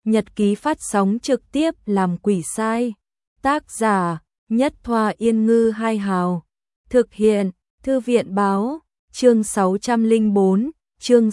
nhật ký phát sóng trực tiếp làm quỷ sai. Tác giả Nhất Thoa Yên Ngư Hai Hào. Thực hiện Thư viện Báo. Chương 604, chương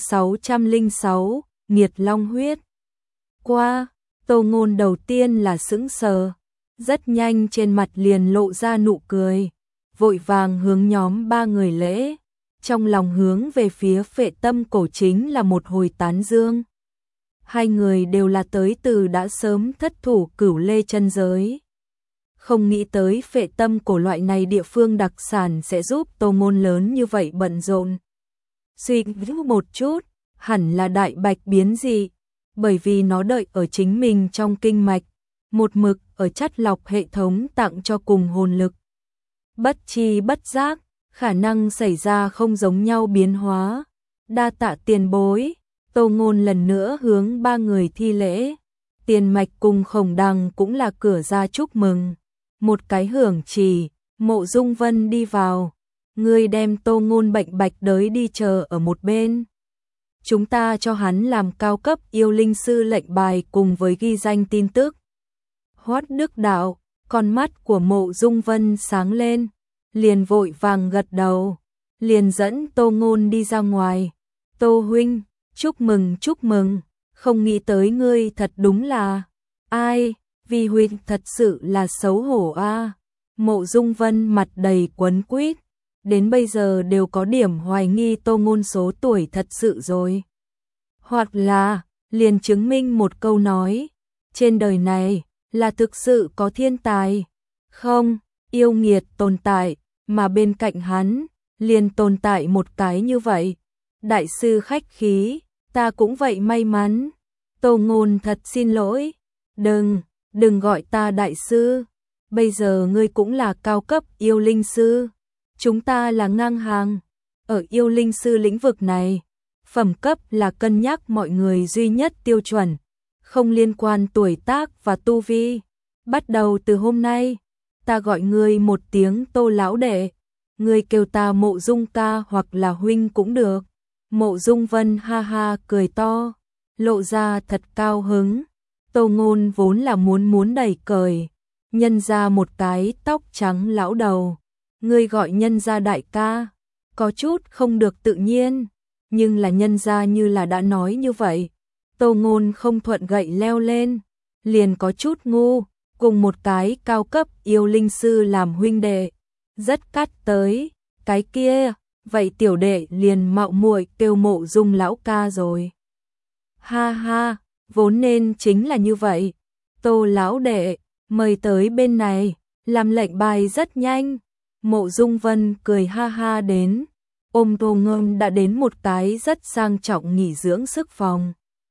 606, Nghiệt Long Huyết. Qua, Tô Ngôn đầu tiên là sững sờ, rất nhanh trên mặt liền lộ ra nụ cười, vội vàng hướng nhóm ba người lễ, trong lòng hướng về phía Phệ Tâm Cổ chính là một hồi tán dương. Hai người đều là tới từ đã sớm thất thủ Cửu Lê chân giới. Không nghĩ tới Phệ Tâm Cổ loại này địa phương đặc sản sẽ giúp Tô Ngôn lớn như vậy bận rộn. Suy nghĩ một chút, hẳn là đại bạch biến dị, bởi vì nó đợi ở chính mình trong kinh mạch, một mực ở chắt lọc hệ thống tặng cho cùng hồn lực. Bất chi bất giác, khả năng xảy ra không giống nhau biến hóa. Đa tạ tiền bối. Tô Ngôn lần nữa hướng ba người thi lễ. Tiền Mạch cùng Khổng Đằng cũng là cửa ra chúc mừng. Một cái hưởng chỉ, Mộ Dung Vân đi vào. Ngươi đem Tô Ngôn bệnh bạch đới đi chờ ở một bên. Chúng ta cho hắn làm cao cấp yêu linh sư lệnh bài cùng với ghi danh tin tức. Hoát Đức Đạo, con mắt của Mộ Dung Vân sáng lên, liền vội vàng gật đầu, liền dẫn Tô Ngôn đi ra ngoài. Tô huynh, chúc mừng, không nghĩ tới ngươi thật đúng là, ai, vì huynh thật sự là xấu hổ a. Mộ Dung Vân mặt đầy quấn quýt, đến bây giờ đều có điểm hoài nghi Tô Ngôn số tuổi thật sự rồi. Hoặc là, liền chứng minh một câu nói, trên đời này, là thực sự có thiên tài, không, yêu nghiệt tồn tại, mà bên cạnh hắn, liền tồn tại một cái như vậy. Đại sư khách khí, ta cũng vậy may mắn. Tô Ngôn thật xin lỗi, đừng gọi ta đại sư, bây giờ ngươi cũng là cao cấp yêu linh sư, chúng ta là ngang hàng. Ở yêu linh sư lĩnh vực này, phẩm cấp là cân nhắc mọi người duy nhất tiêu chuẩn, không liên quan tuổi tác và tu vi. Bắt đầu từ hôm nay, ta gọi ngươi một tiếng Tô lão đệ, ngươi kêu ta Mộ Dung ca hoặc là huynh cũng được. Mộ Dung Vân ha ha cười to, lộ ra thật cao hứng. Tô Ngôn vốn là muốn đẩy cời, nhân ra một cái tóc trắng lão đầu, ngươi gọi nhân ra đại ca, có chút không được tự nhiên, nhưng là nhân ra như là đã nói như vậy. Tô Ngôn không thuận gậy leo lên, liền có chút ngu, cùng một cái cao cấp yêu linh sư làm huynh đệ, rất cắt tới, cái kia, vậy tiểu đệ liền mạo muội kêu Mộ Dung lão ca rồi. Ha ha, vốn nên chính là như vậy. Tô lão đệ, mời tới bên này, làm lệnh bài rất nhanh. Mộ Dung Vân cười ha ha đến, ôm Tô Ngôn đã đến một cái rất sang trọng nghỉ dưỡng sức phòng.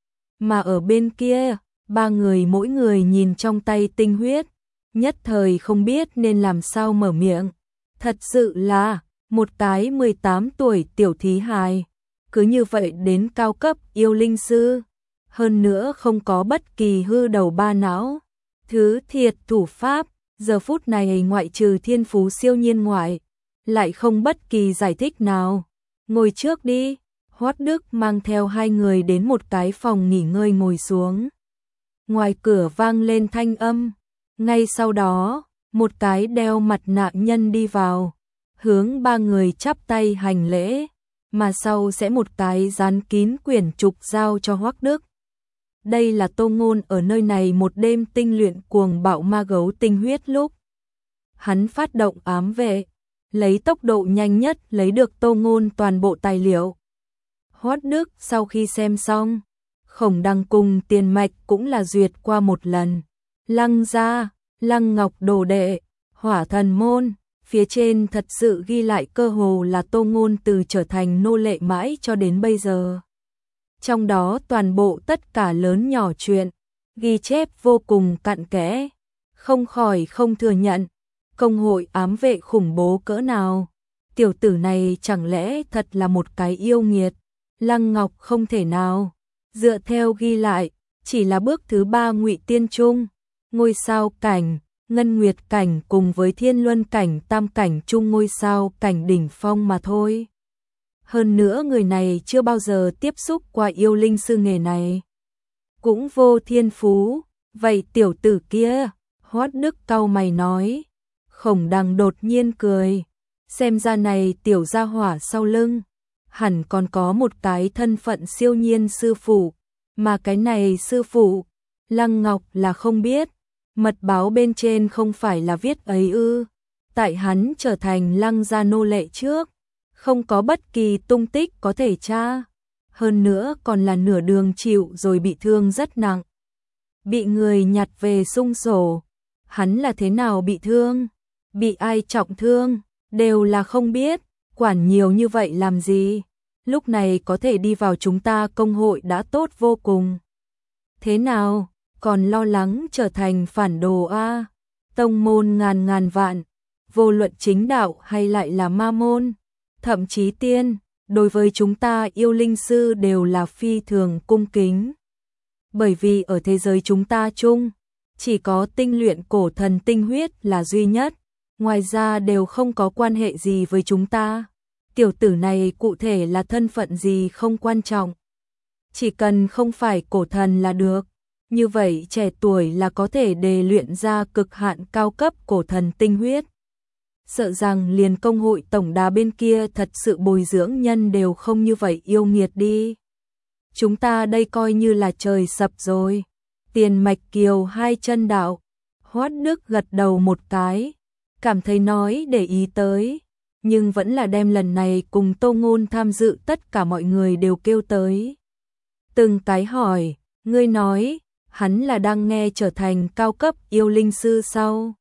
Mà ở bên kia, ba người mỗi người nhìn trong tay tinh huyết, nhất thời không biết nên làm sao mở miệng. Thật sự là một cái 18 tuổi tiểu thí hài, cứ như vậy đến cao cấp yêu linh sư, hơn nữa không có bất kỳ hư đầu ba não. Thứ thiệt thủ pháp, giờ phút này ngoại trừ thiên phú siêu nhiên ngoại, lại không bất kỳ giải thích nào. Ngồi trước đi. Hoát Đức mang theo hai người đến một cái phòng nghỉ ngơi ngồi xuống. Ngoài cửa vang lên thanh âm, ngay sau đó, một cái đeo mặt nạ nhân đi vào, hướng ba người chắp tay hành lễ, mà sau sẽ một cái dán kín quyển trục giao cho Hoắc Đức. Đây là Tô Ngôn ở nơi này một đêm tinh luyện cuồng bạo ma gấu tinh huyết lúc. Hắn phát động ám vệ, lấy tốc độ nhanh nhất lấy được Tô Ngôn toàn bộ tài liệu. Hoắc Đức sau khi xem xong, Khổng Đằng cùng Tiền Mạch cũng là duyệt qua một lần. Lăng gia, Lăng Ngọc đồ đệ, Hỏa Thần môn, phía trên thật sự ghi lại cơ hồ là Tô Ngôn từ trở thành nô lệ mãi cho đến bây giờ. Trong đó toàn bộ tất cả lớn nhỏ chuyện, ghi chép vô cùng cặn kẽ, không khỏi không thừa nhận, công hội ám vệ khủng bố cỡ nào. Tiểu tử này chẳng lẽ thật là một cái yêu nghiệt. Lăng Ngọc không thể nào, dựa theo ghi lại, chỉ là bước thứ 3 ngụy tiên trung, ngôi sao cảnh, ngân nguyệt cảnh cùng với thiên luân cảnh tam cảnh trung ngôi sao cảnh đỉnh phong mà thôi. Hơn nữa người này chưa bao giờ tiếp xúc qua yêu linh sư nghề này. cũng vô thiên phú, vậy tiểu tử kia, Hoắc Đức cau mày nói. Khổng Đằng đột nhiên cười, xem ra này tiểu gia hỏa sau lưng, hẳn còn có một cái thân phận siêu nhiên sư phụ, mà cái này sư phụ, Lăng Ngọc là không biết, mật báo bên trên không phải là viết ấy ư, tại hắn trở thành Lăng gia nô lệ trước, không có bất kỳ tung tích có thể tra, hơn nữa còn là nửa đường chịu rồi bị thương rất nặng. Bị người nhặt về sung sổ, hắn là thế nào bị thương, bị ai trọng thương, đều là không biết, quản nhiều như vậy làm gì, lúc này có thể đi vào chúng ta công hội đã tốt vô cùng. Thế nào, còn lo lắng trở thành phản đồ a? Tông môn ngàn ngàn vạn, vô luận chính đạo hay lại là ma môn, thậm chí tiên, đối với chúng ta yêu linh sư đều là phi thường cung kính. Bởi vì ở thế giới chúng ta chung, chỉ có tinh luyện cổ thần tinh huyết là duy nhất, ngoài ra đều không có quan hệ gì với chúng ta. Tiểu tử này cụ thể là thân phận gì không quan trọng. Chỉ cần không phải cổ thần là được. Như vậy trẻ tuổi là có thể đề luyện ra cực hạn cao cấp cổ thần tinh huyết. Sợ rằng liền công hội tổng đà bên kia thật sự bồi dưỡng nhân đều không như vậy yêu nghiệt đi. Chúng ta đây coi như là trời sập rồi. Tiền Mạch Kiều hai chân đạo. Hoắc Đức gật đầu một cái, cảm thấy nói để ý tới, nhưng vẫn là đem lần này cùng Tô Ngôn tham dự tất cả mọi người đều kêu tới. Từng cái hỏi, ngươi nói, hắn là đang nghe trở thành cao cấp yêu linh sư sau.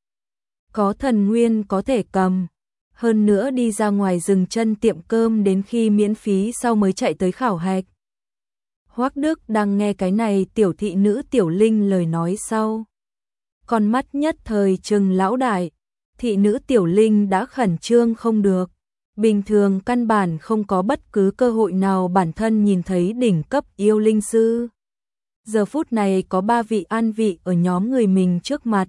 Có thần nguyên có thể cầm, hơn nữa đi ra ngoài dừng chân tiệm cơm đến khi miễn phí sau mới chạy tới khảo hạch. Hoắc Đức đang nghe cái này tiểu thị nữ Tiểu Linh lời nói sau. Con mắt nhất thời trừng lão đại, thị nữ Tiểu Linh đã khẩn trương không được. Bình thường căn bản không có bất cứ cơ hội nào bản thân nhìn thấy đỉnh cấp yêu linh sư. Giờ phút này có 3 vị an vị ở nhóm người mình trước mặt.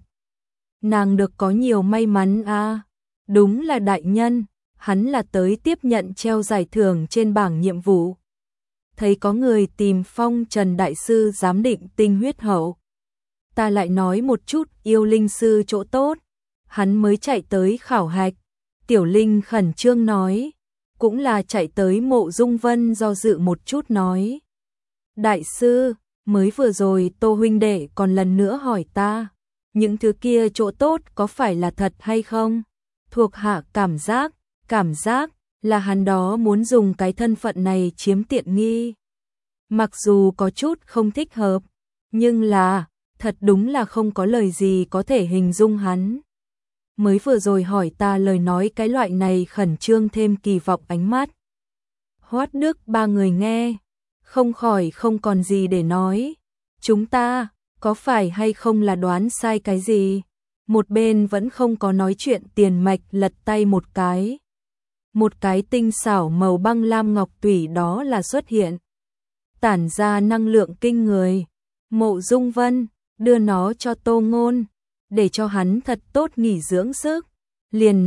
Nàng được có nhiều may mắn a. Đúng là đại nhân, hắn là tới tiếp nhận treo giải thưởng trên bảng nhiệm vụ. Thấy có người tìm Phong Trần đại sư giám định tinh huyết hậu. Ta lại nói một chút yêu linh sư chỗ tốt, hắn mới chạy tới khảo hạch. Tiểu Linh khẩn trương nói, cũng là chạy tới Mộ Dung Vân do dự một chút nói. Đại sư, mới vừa rồi Tô huynh đệ còn lần nữa hỏi ta, những thứ kia chỗ tốt có phải là thật hay không? Thuộc hạ cảm giác là hắn đó muốn dùng cái thân phận này chiếm tiện nghi. Mặc dù có chút không thích hợp, nhưng là, thật đúng là không có lời gì có thể hình dung hắn. Mới vừa rồi hỏi ta lời nói cái loại này khẩn trương thêm kỳ vọng ánh mắt. Hoắc Đức 3 người nghe, không khỏi không còn gì để nói. Chúng ta, có phải hay không là đoán sai cái gì? Một bên vẫn không có nói chuyện Tiền Mạch lật tay một cái. Một cái tinh xảo màu băng lam ngọc tủy đó là xuất hiện. Tản ra năng lượng kinh người. Mộ Dung Vân, đưa nó cho Tô Ngôn, để cho hắn thật tốt nghỉ dưỡng sức. Liền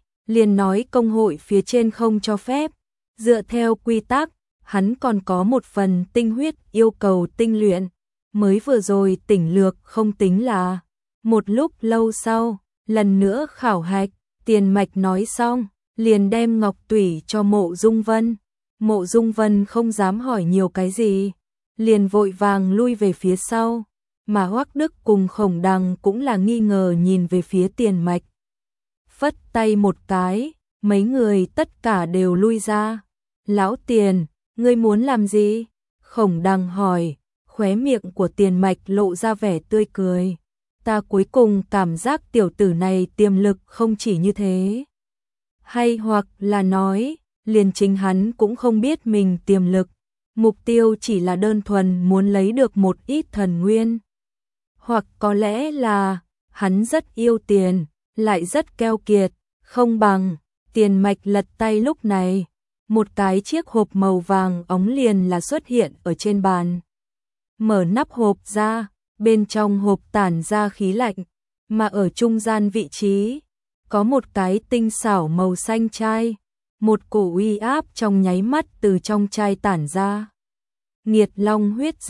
nói công hội phía trên không cho phép. Dựa theo quy tắc, hắn còn có một phần tinh huyết yêu cầu tinh luyện. Mới vừa rồi tỉnh lược không tính là. Một lúc lâu sau, lần nữa khảo hạch, Tiền Mạch nói xong, liền đem ngọc tủy cho Mộ Dung Vân. Mộ Dung Vân không dám hỏi nhiều cái gì, liền vội vàng lui về phía sau, mà Hoắc Đức cùng Khổng Đằng cũng là nghi ngờ nhìn về phía Tiền Mạch. Phất tay một cái, mấy người tất cả đều lui ra. Lão Tiền, ngươi muốn làm gì? Khổng Đằng hỏi, khóe miệng của Tiền Mạch lộ ra vẻ tươi cười. Ta cuối cùng cảm giác tiểu tử này tiềm lực không chỉ như thế. Hay hoặc là nói, liền chính hắn cũng không biết mình tiềm lực. Mục tiêu chỉ là đơn thuần muốn lấy được một ít thần nguyên. Hoặc có lẽ là, hắn rất yêu tiền, lại rất keo kiệt, không bằng. Tiền Mạch lật tay lúc này, một cái chiếc hộp màu vàng óng liền là xuất hiện ở trên bàn. Mở nắp hộp ra, bên trong hộp tản ra khí lạnh, mà ở trung gian vị trí, có một cái tinh xảo màu xanh chai, một cổ uy áp trong nháy mắt từ trong chai tản ra. Nghiệt long huyết dịch,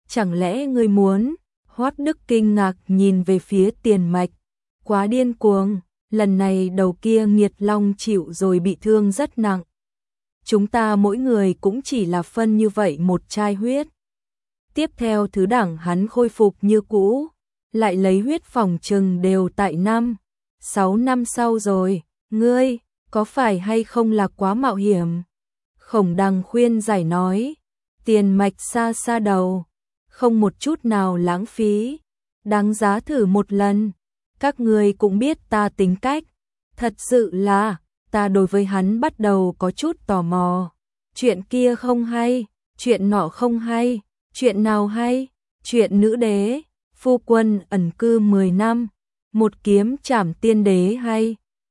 chẳng lẽ ngươi muốn? Hoắc Đức kinh ngạc nhìn về phía Tiền Mạch, quá điên cuồng, lần này đầu kia nghiệt long chịu rồi bị thương rất nặng. Chúng ta mỗi người cũng chỉ là phân như vậy một chai huyết. Tiếp theo thứ đẳng hắn khôi phục như cũ, lại lấy huyết phòng trừng đều tại 6 năm sau rồi, ngươi, có phải hay không là quá mạo hiểm? Khổng Đằng khuyên giải nói, Tiền Mạch xa xa đầu, không một chút nào lãng phí, đáng giá thử một lần. Các ngươi cũng biết ta tính cách, thật sự là, ta đối với hắn bắt đầu có chút tò mò. Chuyện kia không hay, chuyện nọ không hay, chuyện nào hay? Chuyện nữ đế, phu quân ẩn cư 10 năm, một kiếm trảm tiên đế hay?